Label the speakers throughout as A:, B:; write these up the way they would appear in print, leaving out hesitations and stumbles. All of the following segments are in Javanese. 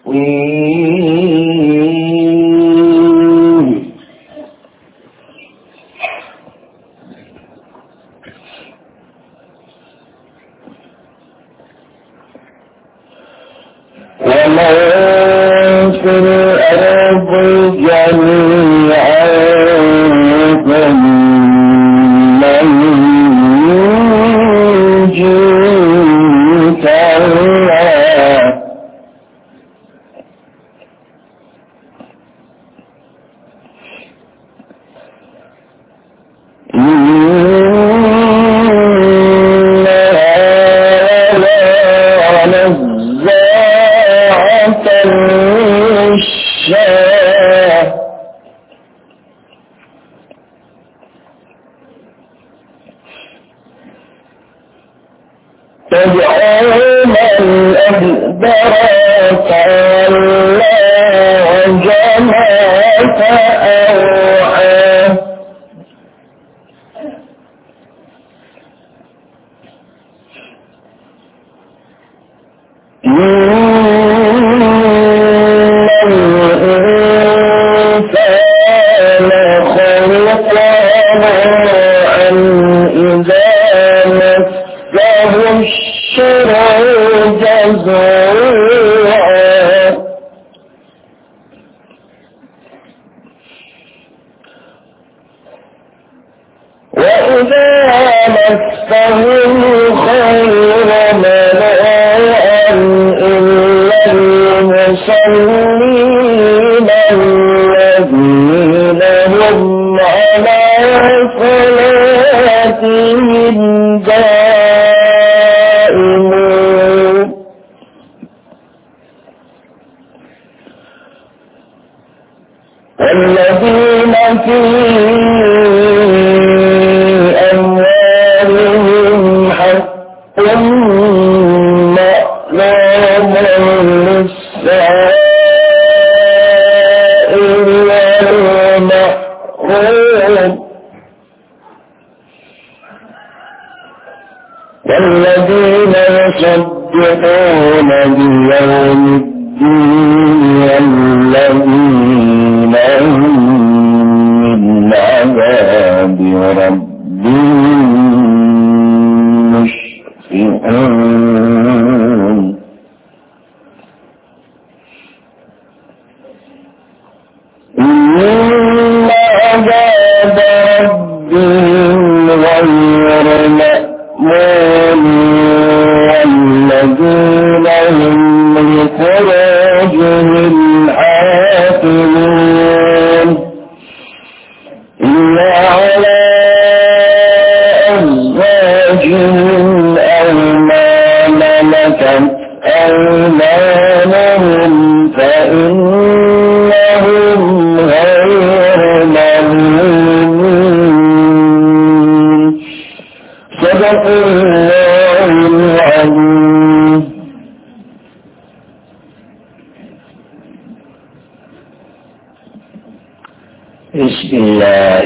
A: بسم الله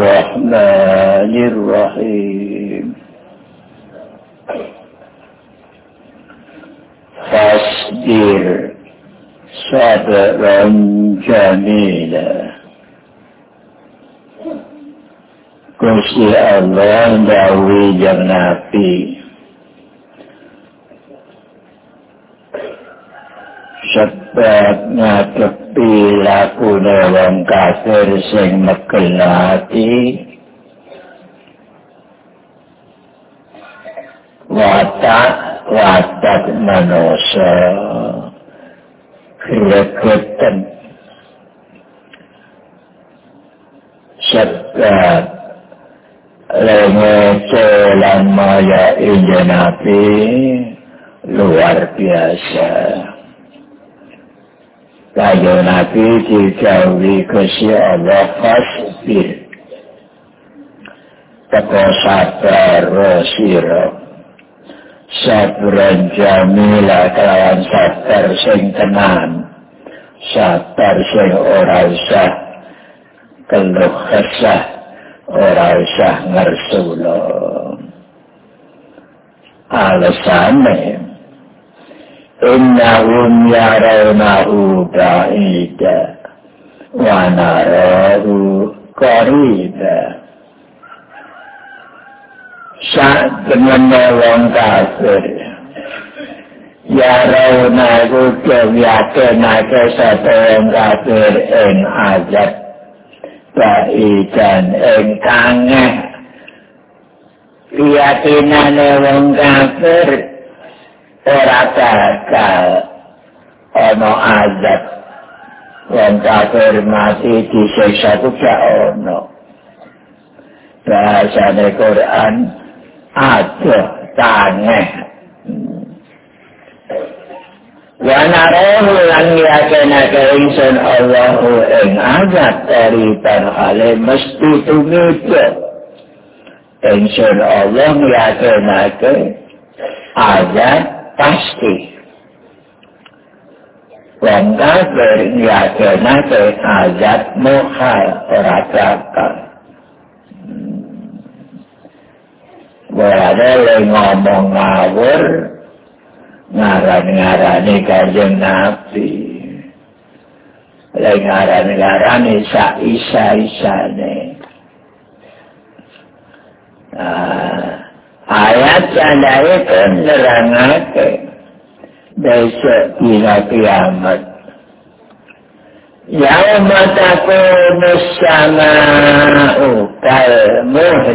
A: الرحمن الرحيم. فاصبر صبرا جميلا. Gusti Allah ndhawuhi yang Nabi sebab ngadepi lakune wong kafir sing megel ati watak manusia gregetan sebab lengece lan maya injil Nabi luar biasa. Kaya Nabi dijauhi Gusti Allah fasbir teko sabar sira sabran jamila kelawan sabar sing tenan sabar sing ora usah keluh kesah ora usah ngersula alasane innahum yarawnahu ba'ida wa narahu qariba. Sak temene wong kafir yarawnahu yakinake sapa wong kafir ing azab ba'idan ing kangeh. Keyakinane wong kafir ora bakal ana azab. Wong kafir mati disiksa ku gak ono. Bahasane Quran aduh tangeh. Wa narahu lan yakinake ingsun Allahu ing azab tariban ale mesti tumito. Ingsun Allah yakinake azab pasti. Wong kafir yakinake azab mukhal ora bakal. Wala ngomong ngawur ngaran-ngarani Kanjeng Nabi. Ngaran-ngarani isa-isane. Ayat candai kan nerangake besok dina kiamat. Yauma takunu as-samaa'u kal-muhl.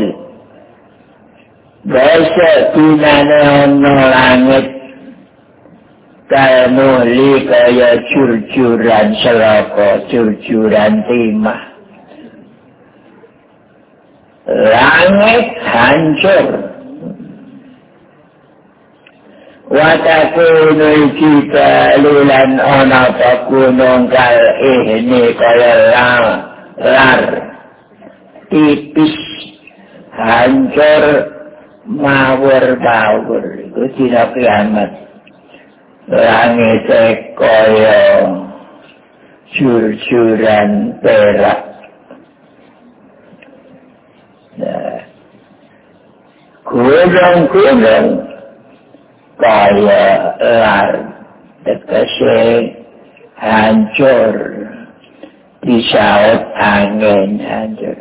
A: Besok dinane ono langit kal-muhli kaya curcuran seloko, curcuran timah. Langit hancur. Watakunu jibalu lan ana gunung kal ihni kaya lar tipis hancur mawur-mawur. Iku dina kiamat. Langit kaya curcuran perak. Gunung-gunung kaya lar tegese hancur disaut angin hancur.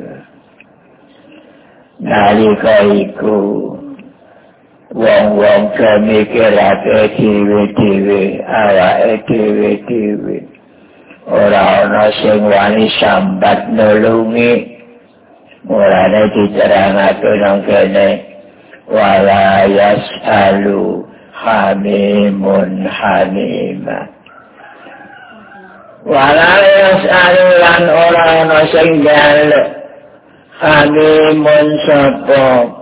A: Nalika iku wong-wong mikirake dhewe-dhewe awake dhewe-dhewe ora ana sing wani sambat nulungi. Mulane diterangake nang kene wala yas'alu hamimun hamima. Wala yas'alu lan ora ana sing njaluk hamimun sapa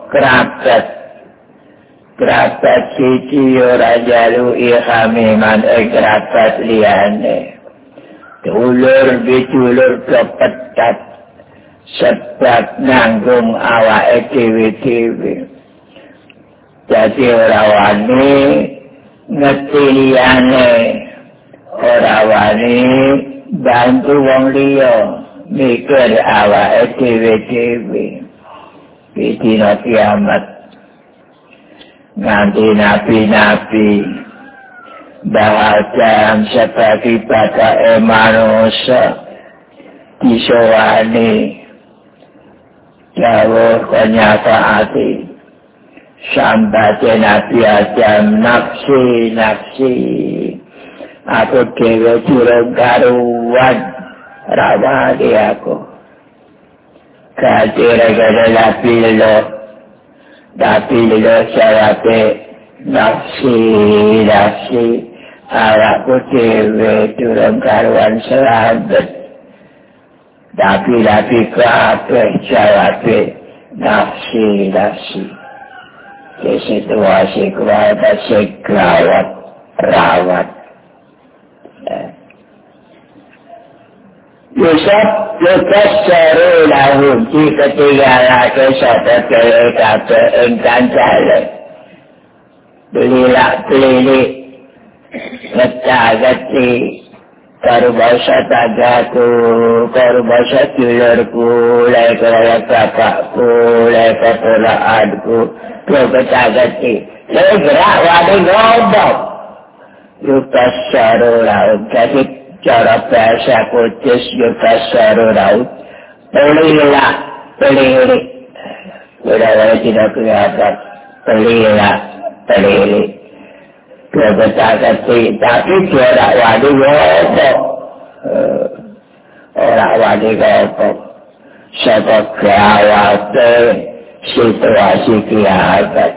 A: kerabat siji ora njaluki hamiman kerabat liyane. Dulur bitulur kepetat sebab nanggung awake dhewe-dhewe. Jadi ora wani ngerti liyane, ora wani bantu wong liya, mikir awake dhewe-dhewe. Dina kiamat nganti nabi-nabi bahkan sebagai bapak manusia disowani jauh kenyataan sampai Nabi Adam nafsi aku dewe jurung karuan rawani aku kira-kira Nabi lo sawabe nafsi awakku dewe jurung karuan selamat. Tapi kabeh jawabe nafsi. Di situasi keluarga segawat rawat. Yusuf lekas seru lahum jika tinggalake sapa kabeh ingkang jaluk. Belilah-belilik ngecagati karo basa tagaku, karo basa dulurku, lek kaya bapakku, lek keponakanku, karo tagati. Lek gerak wani ngomong. Yutasaro laut. Jadi cara bahasa Kudus yutasaro laut. Belilah, beli. Bila tidak kelihatan. Beli. Kebetulan tapi dia tak wadi ngopok. Orang wadi ngopok. Sebab khawatir situasi kiamat.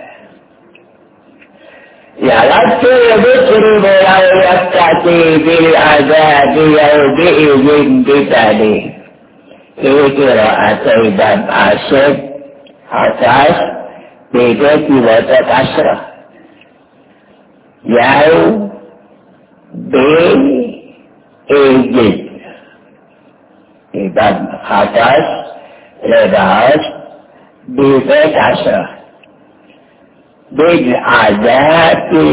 A: Ya lagi berciri berawat kati bil azabi yang diizin ditadi. Ikhra'at dan asyik atas beda tiwata kasrah. Yang diizin. Dan atas ledas beda kasrah. Bid'adati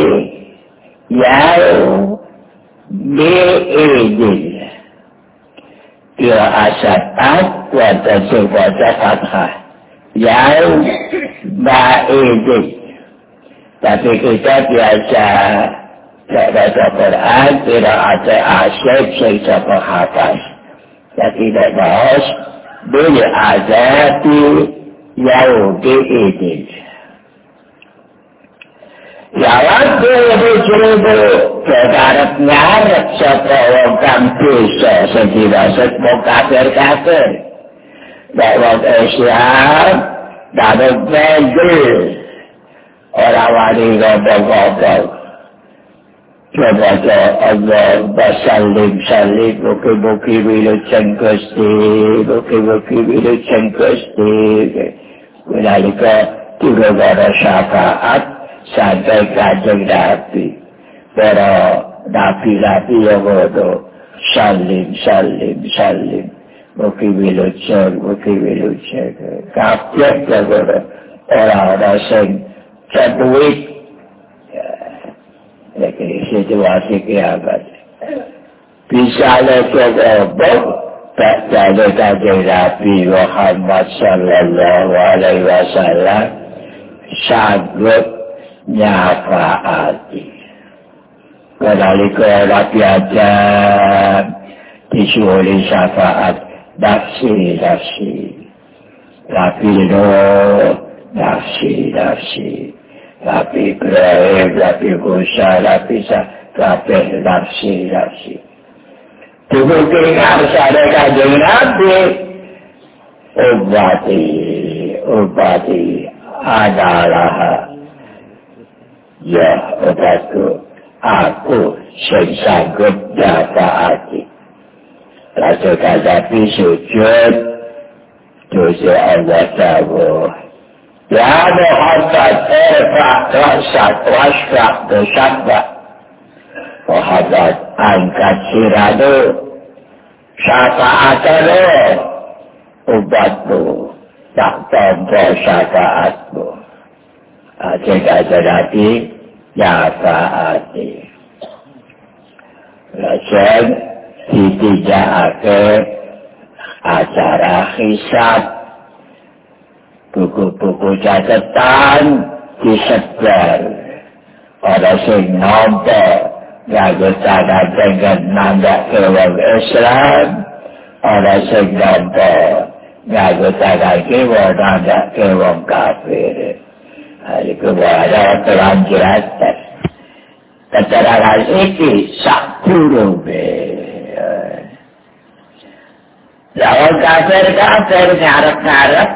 A: yang diizin. Kira asyat wata subata fathah. Yang diizin. Tapi kita biasa baca Quran, kira asyat secara penghafaz. Dan tidak bahas bid'adati yang diizin. Jawab seribu kebarat ngarep sepuluh kampus setidak mau kafir. Dakwah Islam dapat negeri orang wali gobok-gobok. Coba Allah basalim buki-buki wilujeng Gusti, buki-buki wilujeng Gusti. Wilayah tiga gara syafaat sampai Kanjeng Nabi. Para nabi-nabi yang bodoh. Salim. Mugi wilujeng. Kabeh bodoh. Orang-orang sing ceduit. Lagi situasi kiamat. Bisa lekobok. Tak ada Kanjeng Nabi Muhammad sallallahu alaihi wasallam. Sanggup nyafaati. Kenalika Nabi Adam disuruh syafaat nafsi. Nabi Nuh nafsi. Nabi Ibrahim, Nabi Musa, Nabi nafsi. Dibukti harus ada Kanjeng Nabi. Ubati adalah ya obatku, aku sanggup nyafaati. Rasul Nabi sujud, dosa Allah Ta'ala. Ya Muhammad, irfa' rasak, wasfak, dosakbak. Muhammad, angkat siradu, syafaatmu, ubatmu, tak tompo syafaatmu. Jika Nabi nyafaati. Rasul ditindakake acara hisab. Buku-buku catatan disebar. Ada sing nampak nganggo tangan dengan nandak ke wong Islam. Ada sing nampak nganggo tangan kiwa nandak ke wong kafir. Itu ada terlanjuran. Keterangan ini sak burung. Lawan kafir ngarep-ngarep.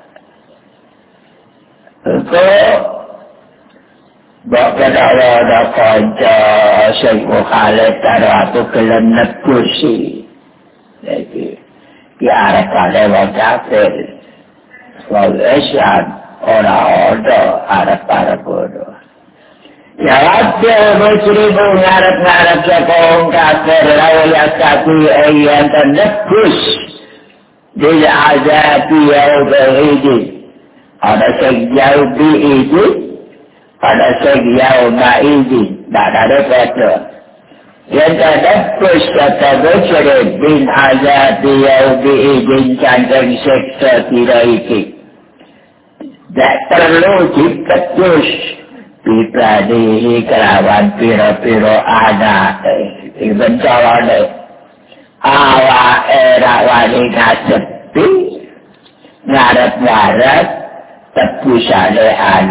A: Engkau bahkan ada konca sing mukhalif karo aku kelem nebusi. Jadi diarep karo wong kafir. Wong Islam ora-ora arep bodoh. Ya ada seribu ngarep-ngarep saka wong kafir lawan kaki ayan nebus. Dia azabi yaum al-Idi. Ada sejauh diizin, ada sejauh naizin. Tak ada kata. Yang ada pus kata bercerai bin azab yang diizin canggeng seksa tidak ikut. Tak perlu diketus Pipradihi kelawan piro-piro anake bencolone awake ra wani ngadepi ngarep-ngarep tebusane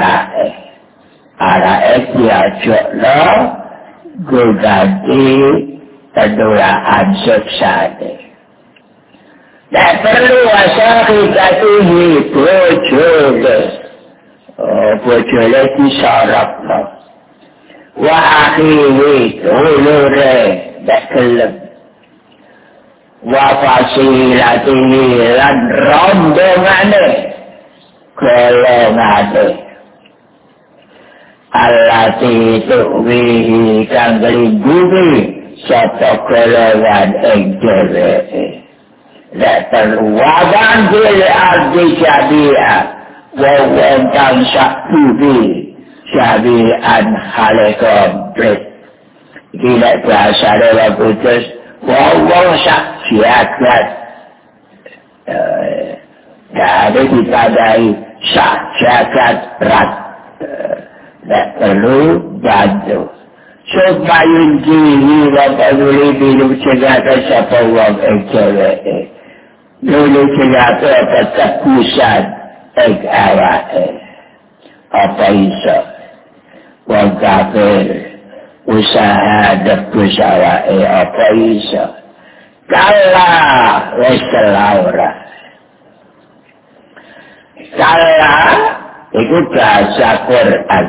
A: anake diajokno ganti pendulaan siksane. Nek perlu asari katihi bojone bojone disorokno wa akhihi dulure nek gelem wa fasilatihi lan rombongane golongane allati tuwihi kang nglinggungi sapa golongan ing dheweke nek perlu wadan dile ardi jadiya wong kang sakbudi jadian hale komplit iki nek bahasa Arab putus wong sak jagat ada ditandai sak jagat rat nek perlu bantu supaya diri wong peduli bilu cegata sapa wong ejeweke dulu cegata ketepusan awake apa iso wong kafir usaha debus awake apa iso kalah wis laura kalah iku bahasa Quran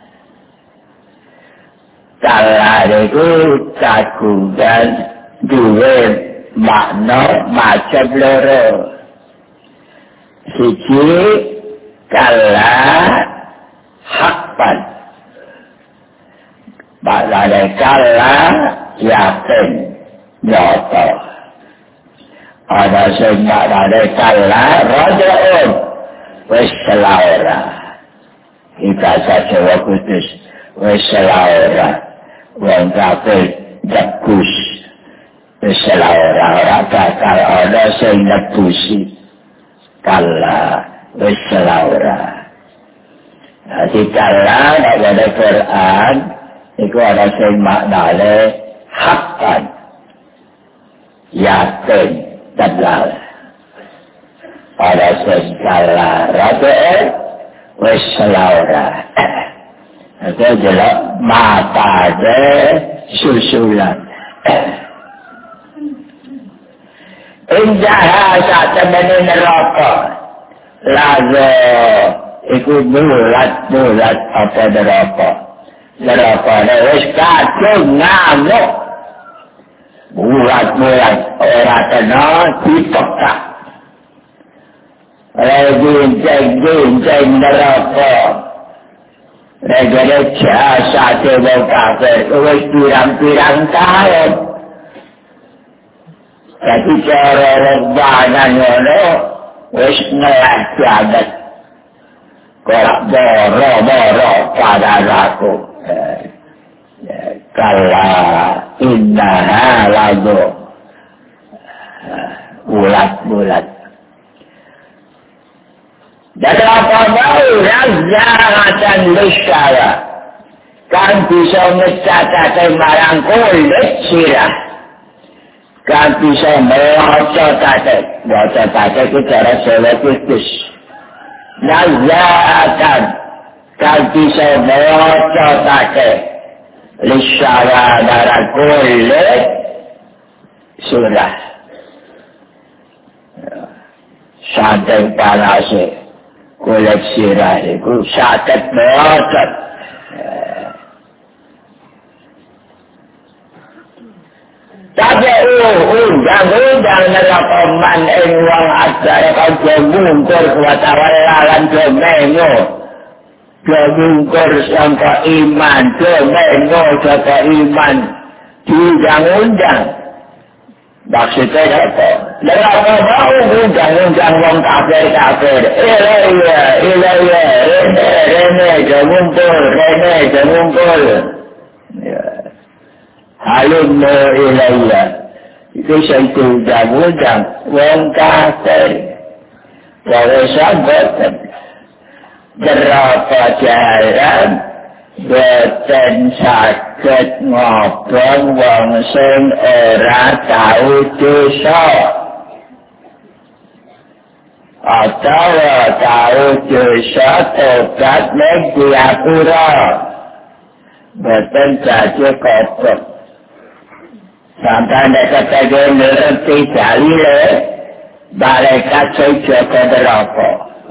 A: kalah iku kagungan duwe makna macam loro siji kalah hakpan maknane kalah yakin nyata ada sing maknane kalah rajaun wis laura kita Jawa khusus wis laura wong kafir debus wis laura ora bakal ana sing nebusi kalah wis laura jadi kalah dalam Quran itu ada sing maknane hakkan yakin tegal ada sing kalah rabe wis laura itu jelas mata de susulan indah saat temenin neraka lagu ikut bulat apa neraka wis kacung ngamuk bulat ora kena dipekak ginceng neraka regane jasa dewa kafir wis pirang-pirang tahun tapi cara rebanan ngono wis ngelak banget kok boro pada aku kala innaha lagu bulat dan apa mau razatan lisyara kan bisa ngecacate marang kulit sirah kan bisa melocot-tate itu cara Jawa khusus nazatan kan bisa melocot-tate lisyara marang kulit surah santai panase kulit sirah itu sakit melocot tapi undang-undang neraka man ing wong ajar kaya mungkur kuwatawalan domengo mungkur sangka iman domengo sangka iman diundang-undang maksudnya apa? Neraka mau undang-undang wong kafir ilaiya rene jamumpul halumno ilaiya itu satu undang-undang wong kafir wawe sahabat berapa jalan boten saged ngobong wong sing ora tau dosa atawa tau dosa tobat ning diapura boten dadi kotor sampai nek kate ngerti dalile malaikat jaga neraka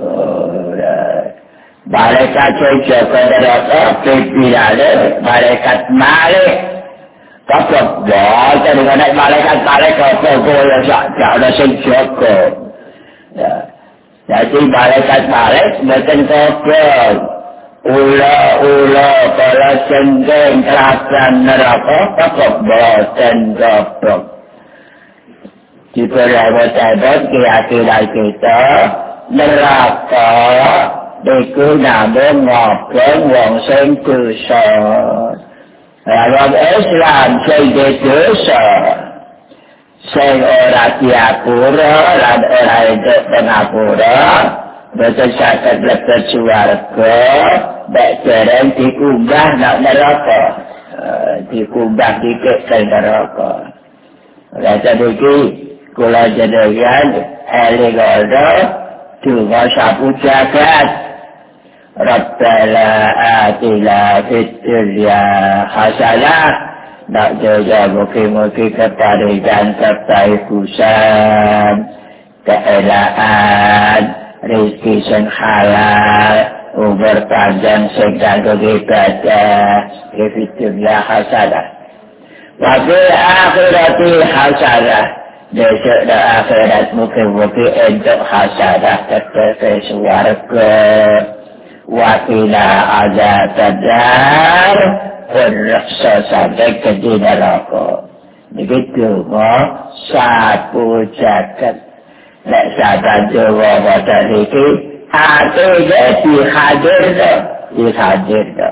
A: malaikat jaga neraka pipirane malaikat malik kok boten nek malaikat apa kaya sak ana sing jaga ya jadi malaikat boten kotor ula kala senggeng keratan neraka kok boten kotor diperawat-awat keyakinan kita neraka iku namung ngobong wong sing dosa wong Islam sing dosa sing ora diapura lan ora entuk pengapura boten saged mlebu swarga nek dereng dikumbah nang neraka dikumbah dikek ke neraka rasa iki kula jenengan eling ana donga sapu jagat Rabbana atina fid dunya hasanah nak jaga mugi-mugi keparingan serta ikusan keelaan rezeki sing halal umur panjang sing kanggo ibadah fid dunya hasanah wa fil akhirati hasanah besok dan akhirat mugi-mugi entuk hasanah tetep swarga wa qina azaban raksa sampai ke neraka begitu sapu jagat nek saban Jawa boten iki atine dihadirno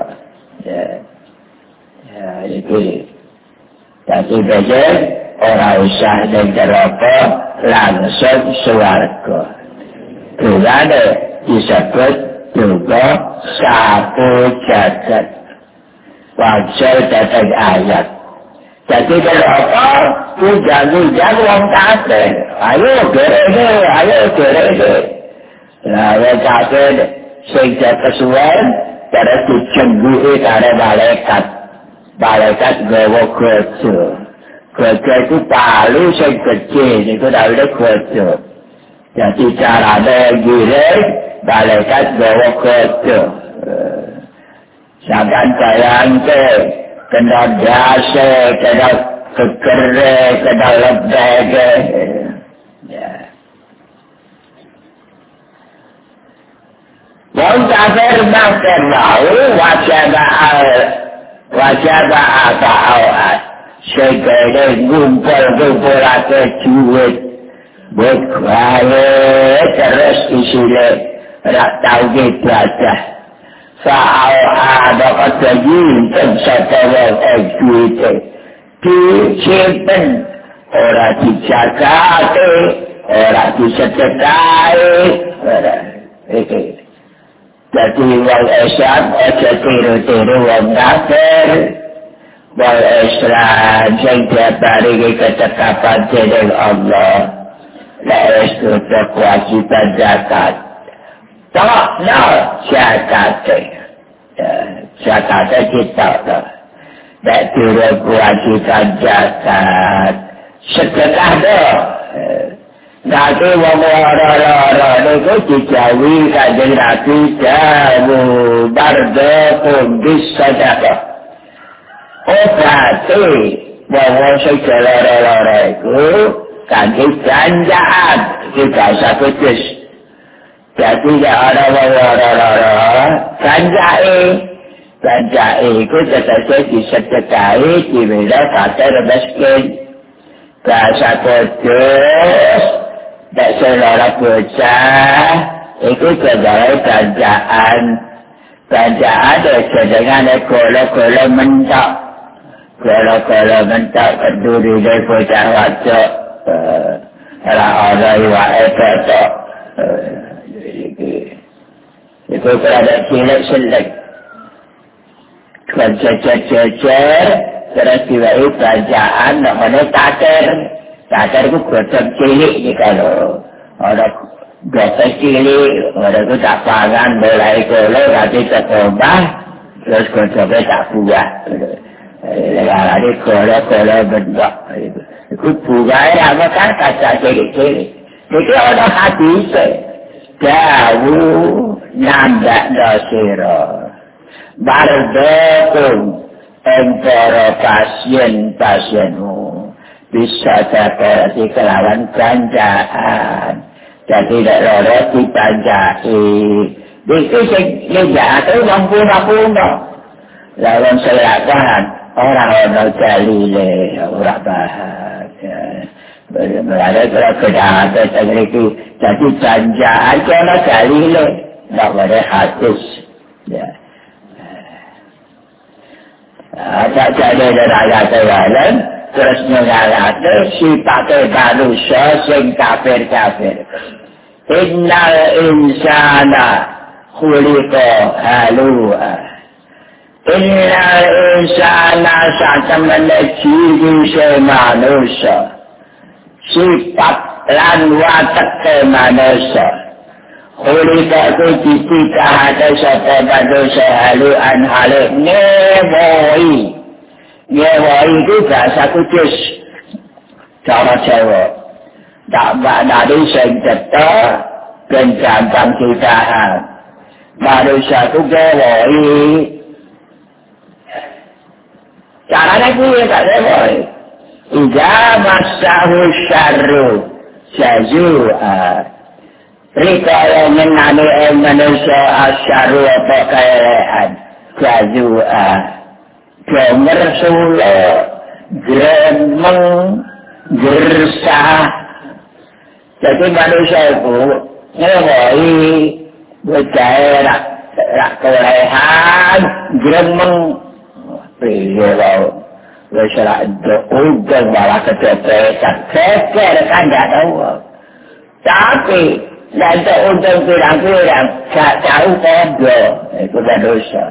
A: ya iki tapi bener ora usah ning neraka langsung swarga kulane disebut juga sapu jagat wajar datang ayat jadi neraka jangan wong kafir ayo gerege nah wong kafir sing kesuwen terus dicembuhi karo malaikat gawa kerja itu palu sing gede niku dawuhe kerja jadi carane giring malaikat gawa kerja sampeyan bayangke kena dase kena kekere kena lebege ya wong kafir makan mau wajah apa segala ngumpul ake duit buat kaya terus isinya rak tahu ibadah soal ada kejadian setelah duit disimpan orang dijaga orang disedekahi jadi wal Islam aja tiru-tiru wong kafir wal Islam sing diparingi ketetapan dening Allah lek sudah kewajiban zakat tak zakat kita lek turun kewajiban zakat sedekah dah nanti wong ora niku dijawi kanjeng Nabi jamu bardakum bisadaqah obati wong sing lara iku kanthi janjaan kita sapedes jadi ada wong lara janjae iku tetese disedekahi diwira kate miskin rasa kudus nek lara bocah iku kegawe ganjaan dengan golo-golo mentok kenduri dari bocah wajok orang wae ketok itu kerana cilik Kejar-kejar terus diwai kerajaan namanya taker itu gocok cilik ni kalau ada gocok cilik ada tu tak pangan mulai kolor nanti terkobah terus gocoknya tak buah ada kolor bentuk itu buah apa kan kaca cilik-cilik itu ada hadis jauh nandak dasiro Barbekum antara pasien-pasienmu bisa terjadi kelawan ganjaan. Jadi tidak ditanjai. Itu sejak itu mampu-mampu. Lawan silakan orang-orang jalile, orang bahagia. Berada kejahatan itu jadi ganjaan orang jalile. Tak boleh hadis. Ya. Tak ada rakyat jalan terus mengalahkan sifatnya manusia sing kafir-kafir. Innal insana khuliqa halu'a. Innal insana satamana ciri manusia. Sifat lan watak manusia. Khuliqa itu ditika ada satu manusia halu'an halik Ngewoi itu bahasa kudus cara Jawa tak maknanya sing cetha dan gampang ditahan manusia itu ngewoi caranya gue tak ngewoi ija masahu syarru jazua rikaya mengenai manusia asyarru apa kelehan jazua Gemer sula, gremeng, gersah. Jadi manusia itu ngewoi, berjaya rak kelehan, gremeng. Pilih wau, berserak ujung malah kecopetan. Keker kan tak tahu. Tapi, nanti ujung pirang-pirang, tak tahu kodoh. Itu manusia.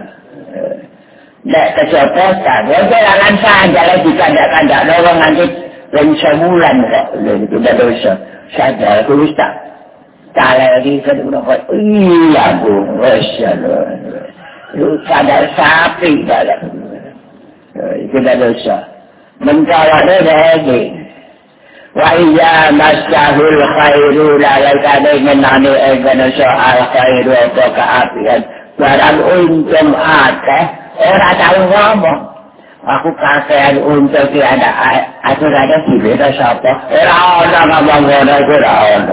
A: Tak kecopetan. Ya jangan saja lagi kandak-kandak dorong nanti sebulan kok. Itu dah dosa. Saja aku tak. Kalau di kedua kok. Iya bu. Masyaallah. Itu kadar sapi dah. Itu dah dosa. Mencawanya lagi. Wa iya masyahul khairu lalaikan menani manusia al khairu atau keapian. Barang untung akeh. Orang tahu ngomong. Aku kakean untuk ada ada dibeda siapa. Orang ngomong itu orang.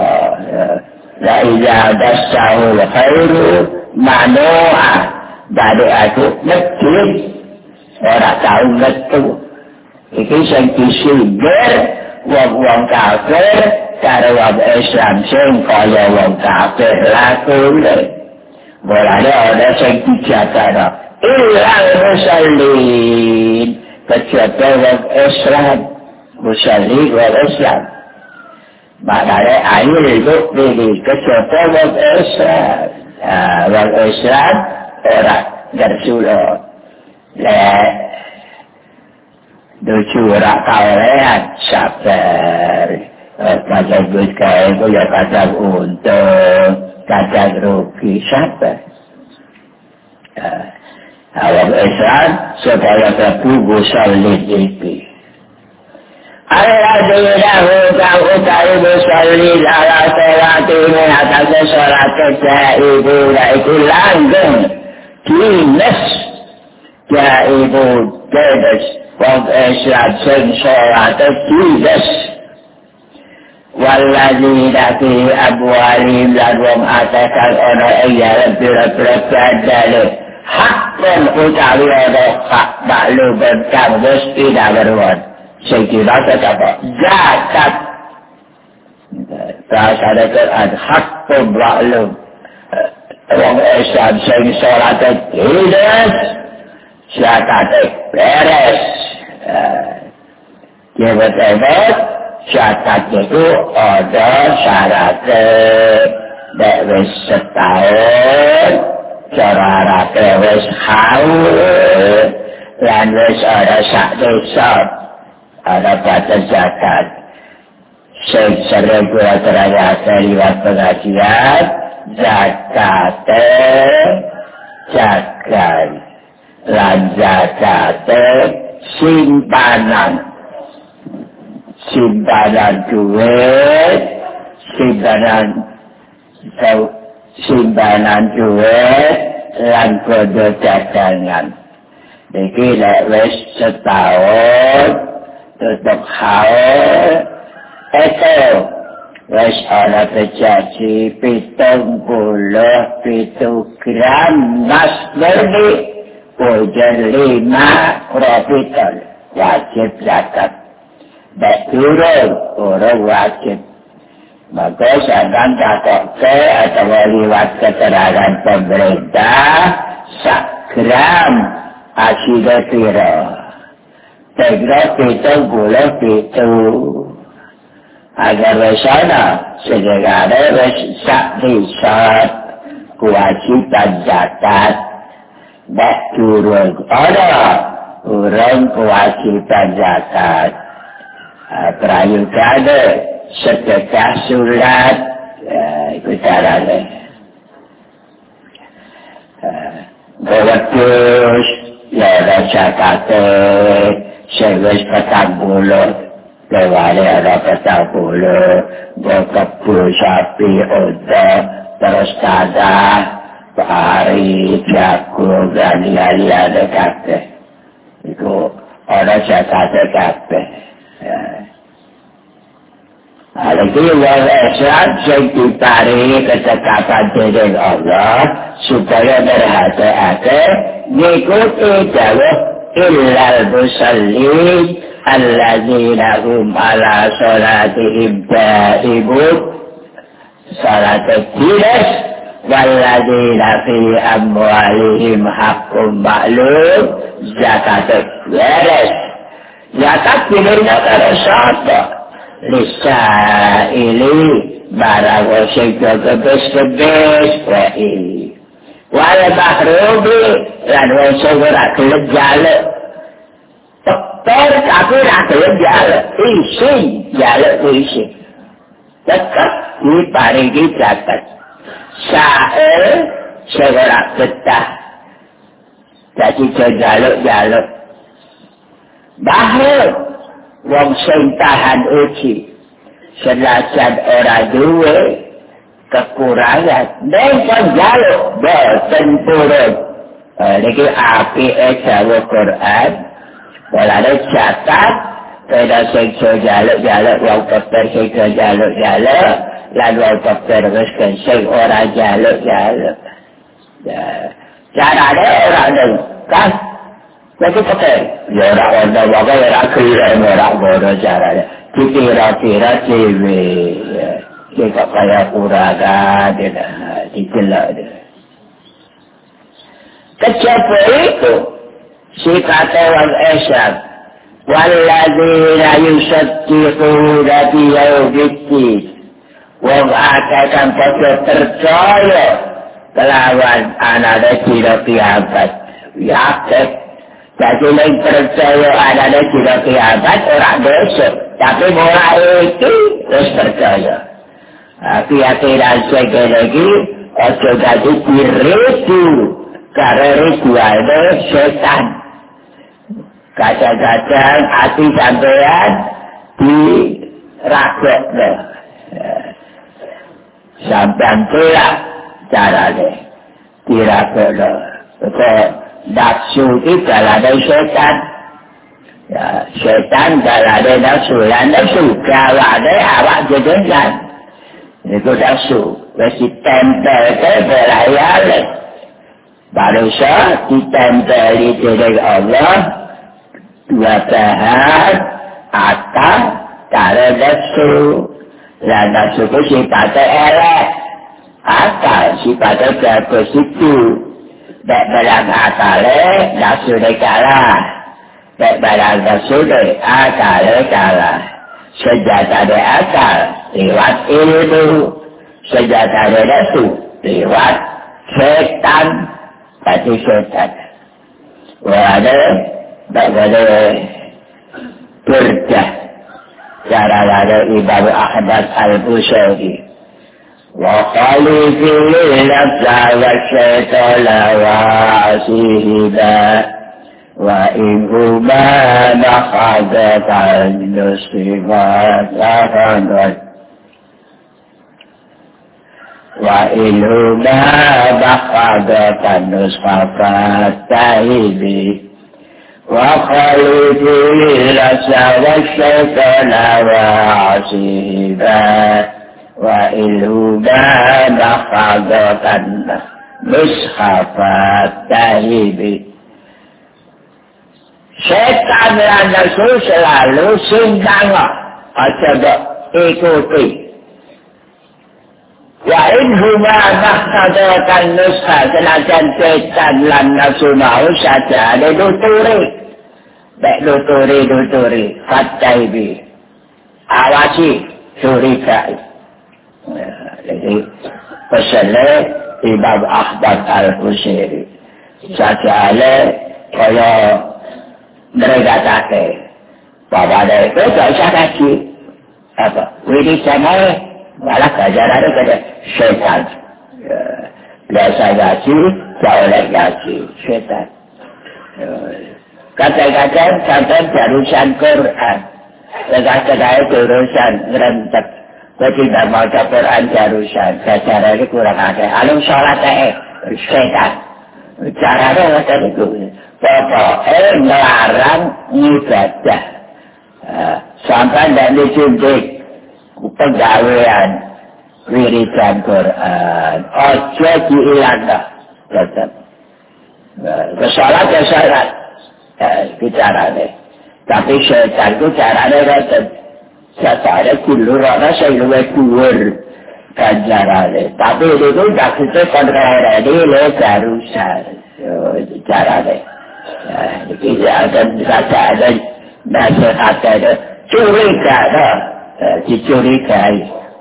A: La iya dasahul khairu manoa. Dari aku ngecil. Orang tahu ngetu. Itu yang disinggir. Wong kafir. Dari wong Islam sing kaya wong kafir lakukan. Boleh ada yang dijaga. Ilal musallin kecuali wong Islam musallin wong Islam maknanya air itu pilih kecuali wong Islam wong Islam orang bersulah bersulah kaulehan sabar kadang berkaya itu ya kadang untung kadang rugi sabar awal Islam supaya terbuka salib itu. Alladzina kang utawi musalli ala salatihim atase salat jaibu iku langgeng dinas jaibu dinas wong Islam sing salat dinas walladzina fi abwalihim lan wong atakan ana ing pira-pira hakkan utawi ada hak makluman kang mesti dawarwan sing dirasa apa zakat bahasa Quran hakkan maklum wong Islam sing salat jelas zakat beres hebat zakat itu ada syaratnya wis setahun cara wis haul lan wis ana sak desa ana batas zakat sing sering kula terangake liwat pengajian zakat zakat lan zakat simpanan duit simpanan duit lan podo dagangan iki lek wis setahun tutup haul itu wis ana terjadi 77 gram emas murni pojon 5 profiton wajib zakat nek turun orang wajib maka jangan takutke atau lewat keterangan pemerintah sak gram hasilnya piro tegak 77 agar resana segera sak risat kewajiban zakat nek turun ada orang kewajiban zakat prayugane sedekah surat itu caranya Gawatkus ya ada zakate sewis 40 lewale ada 40 kebu sapi unta terus kada pari jago dan lihat-lihat kabeh itu ada zakate kabeh Lagi wal Islam sing diparingi ketetapan dening Allah supaya berhati-hati ngikuti dawuh illal musallin alladzina hum ala salatihim daimun salat tilas walladzina fi amwalihim haqqun ma'lum zakat beres zakat pilihnya kalau satu lisa ini barang sing kebes-kebes wae wal mahrubi lan wong sing ora gelem jaluk tekor tapi ora gelem jaluk isi jaluk isi tetep diparingi zakat sae sing ora betah dadi jaluk bahwa wong sing tahan uji senajan ora duwe kekurangan nek njaluk boten purun niki apike dawuh Quran walane catat pada sing jaluk wong kafir sing jaluk lan wong kafir wis sing ora jaluk carane ora kan Lagi pakai, ya orang ada wakil orang kira orang bodoh caranya. Dikira-kira cewek, kita kayak kuragan, dijelak dia. Kecepa itu, si kata orang Islam, walladzina yusaddiquna biyaumiddin, wong akan pada percaya kelawan anak tidak kiamat, yakin. Jadi yang percaya ada tidak kiamat orang dosa. Tapi mulai itu terus percaya. Keyakinan sekali lagi, ojo jadi diridu. Karena ritualnya setan. Kadang-kadang hati sampean diragoknya. Sampean pulak caranya. Diragoknya. Betul. Nafsu itu galanya setan. Ya, setan galanya nafsu. Yang nafsu galanya awak jedengan. Itu nafsu. Mesti tempel ke belayalik. Manusia ditempeli dengan Allah. Dua bahan. Akal. Kalau nafsu. Dan nafsu itu sifatnya elek. Akal sifatnya bagus itu. Nek barang akale nafsu ne kalah. Nek barang nafsu ne akale kalah. Senjata ne akal lewat ilmu. Senjata ne nafsu lewat setan. Tadi setan. Wala tak boleh berdah. Cara lalu Imam Ahmad Al-Busairi. Wa khalifil nafsa wa syaitana wa asihida wa inhuma nakhadatan nusrimat lahanat wa inhuma nakhadatan nusrafat tahibi wa khalifil nafsa wa syaitana wa asihida wa ilhuba nakhadatan mushafat tahibi. Setan dan nafsu selalu sindang coba ikuti. Wa ilhuba nakhadatan mushafat senajan setan dan nafsu mau saja ada nuturi fat tahibi. Awasi curigai. Jadi pesannya Imam Ahmad Al-Busairi sajale kaya mereka take bahwa ada itu tak usah kaji apa wiridannya malah gajarannya kepada setan biasa gaji tak oleh gaji setan kadang-kadang sampai barusan Quran kadang-kadang urusan ngerentek. Tidak mau Quran jarusan, cara ini kurang ada. Alung sholat setan. Caranya macam itu. Pokoknya melarang ibadah. Sampai tidak disuntik pegawaian wiridan Quran. Ojo diilangkan. Tetap. Sholat ya sholat. Itu caranya. Tapi setan itu caranya tetap. Saya kulur orang saya luar kuur ganjarannya. Tapi itu tak kita kontrol ini le jarusan caranya. Jadi ada nasihat ada curiga dicurigai.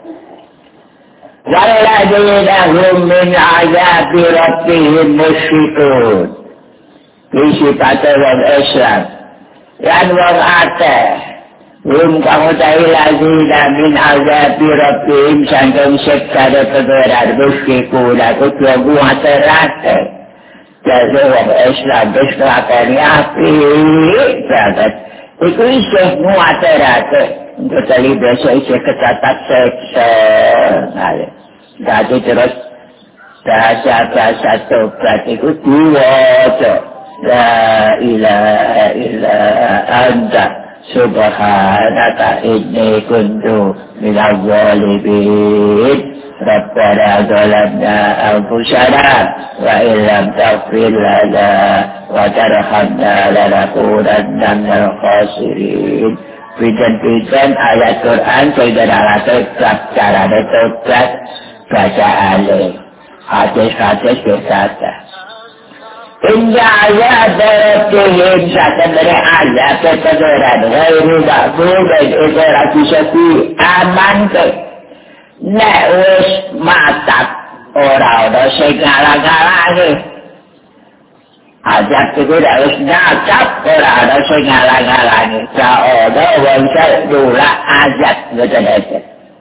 A: Waladinahum min azabi rabbihim musyrikun. Ini sifatnya orang Islam. Yang orang Aceh. kamu tahu lagi min azabi rabbihim sangkang seksa dan pengeran musyrikun aku tunggu masyarakat jadi orang Islam berkelakuan api sangat itu isih masyarakat untuk tadi besok isih kecatat seksa jadi terus bahasa tobat itu dua la ilaha illa anta subhanaka inni kuntu minaz zalimin rabbana zalamna anfusana wa illam taghfir lana wa tarhamna lanakunanna minal khasirin. Pijan-pijan ayat Quran Sayyidina Al-Fatihah cara tobat baca alih hadis-hadis berkata Inja ayat darabihim sebenarnya ayat ketegeran Gairu makbul dan iterasi sepi aman ke Nek wis matap orang-orang segala-galanya Ajak itu dah wis nyacap orang-orang segala-galanya Seorang wansal dula ajak betul-betul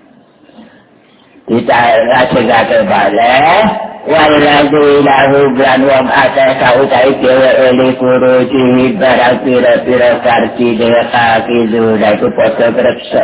A: Kita rasa kebalik Waladina hublan wam atasa utai kewa eli furuji barang pira-pira karti dia kakidu dan itu foto bereksa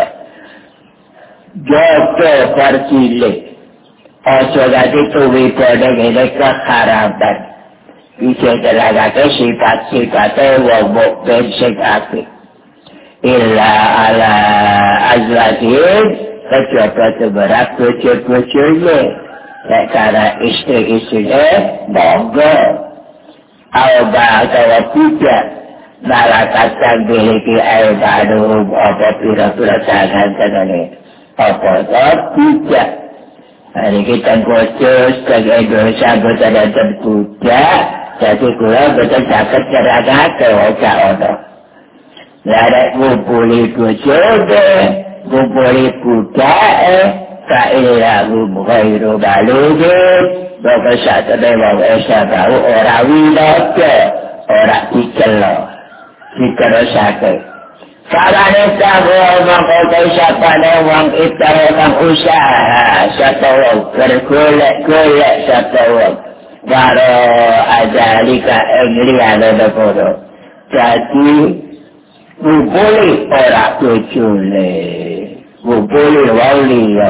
A: joto karti le ojo gati tuwi podeng ini keharapan bisa terlagak sifat-sifatnya wabuk bensik api illa ala azwatin kecoba seberat bocor-bocornya karena istri-istrinya monggo Alba atau tidak malakatan miliki air baru apa pira-pira tangan-tangannya apa tidak hari kita khusus sebagai dosa bertanda terbuka jadi kurang betul sakit ceragak ke wajah orang ada ngumpuli bojobe ngumpuli budak Fa'ilahu ghairu balugin Bapak saat memang Esa tahu orang wilayah Orang dikelo diterusake. Salahnya tahu mengkotai siapane wong itu memang usaha satu wong bergolek-golek satu wong waro ajalika engliane dapuro. Jadi boleh ora bojone, boleh wali ya.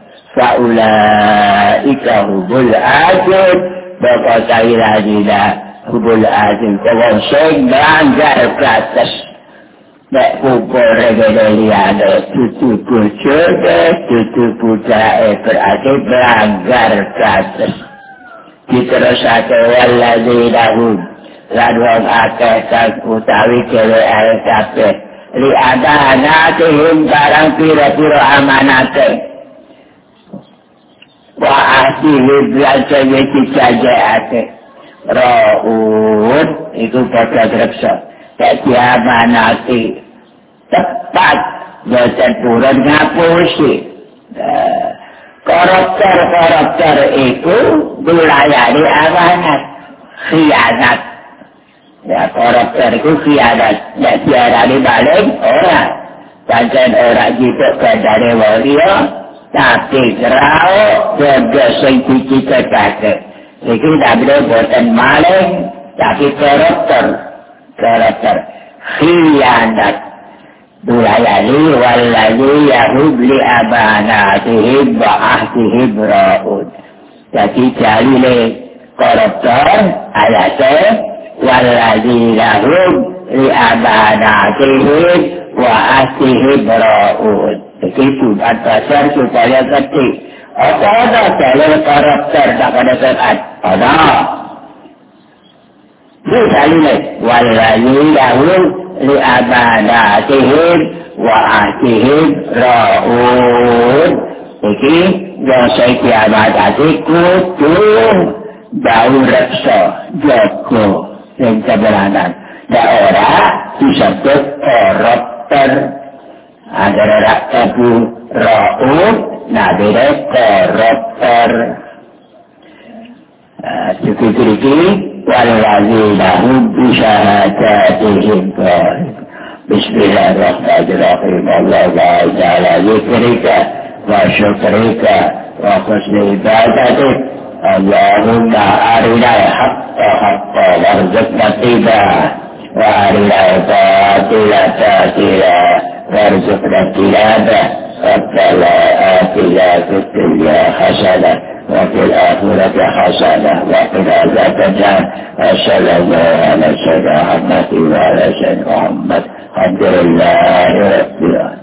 A: Faulaika hubul ajib, bapak saya tidak hubul ajib. Kalau saya melanggar batas. Nek kubur regedeliane tutu bojone, tutu budake berarti melanggar batas. Diterusake walladzina hum lan wong akeh kang utawi dheweke kabeh li amanatihim barang pira-pira amanate. Wa ahdihim lan dijanjekake. Ra'ud iku bakal reksa. Dadi amanati tepat boten purun ngapusi. Koruptor itu melayani amanat, khianat. Ya koruptor itu khianat, ya diarani balik orang. Pancen orang gitu kadare walia, tapi kerau berdasing dicita-cita. Iki tidak boten maling, tapi koruptor. Khianat dulayani walladhi yahub li amanatihim wa ahdihim ra'ud. Jadi dalile koruptor ayatnya walladhi yahub li amanatihim wa ahdihim ra'ud. Begitu dasar supaya ngerti. Apa ada dalil koruptor tak pada saat? Ada. Ini dalile walladhi yahub li amanatihim wa ahdihim ra'ud. Iki yang saya kiamatati kudu bau reksa jago yang kebenaran. Dan orang disebut koruptor. Ada orang tabu ra'ud, nabire koruptor. Cukup-cukup waladzina hum bisyahadatihim qa'im. Bismillahirrahmanirrahim. Allahumma ta'ala zikrika wa syukrika wa husni ibadatik. Allahumma arina haqqa haqqa warzuqna tibah wa arina batila batila warzuqna tilabah. Rabbana atina fid dunya hasanah وفي الآخرة حسنة وقنا عذاب النار وصلى الله على سيدنا محمد وعلى سيدنا محمد الحمد لله رب العالمين.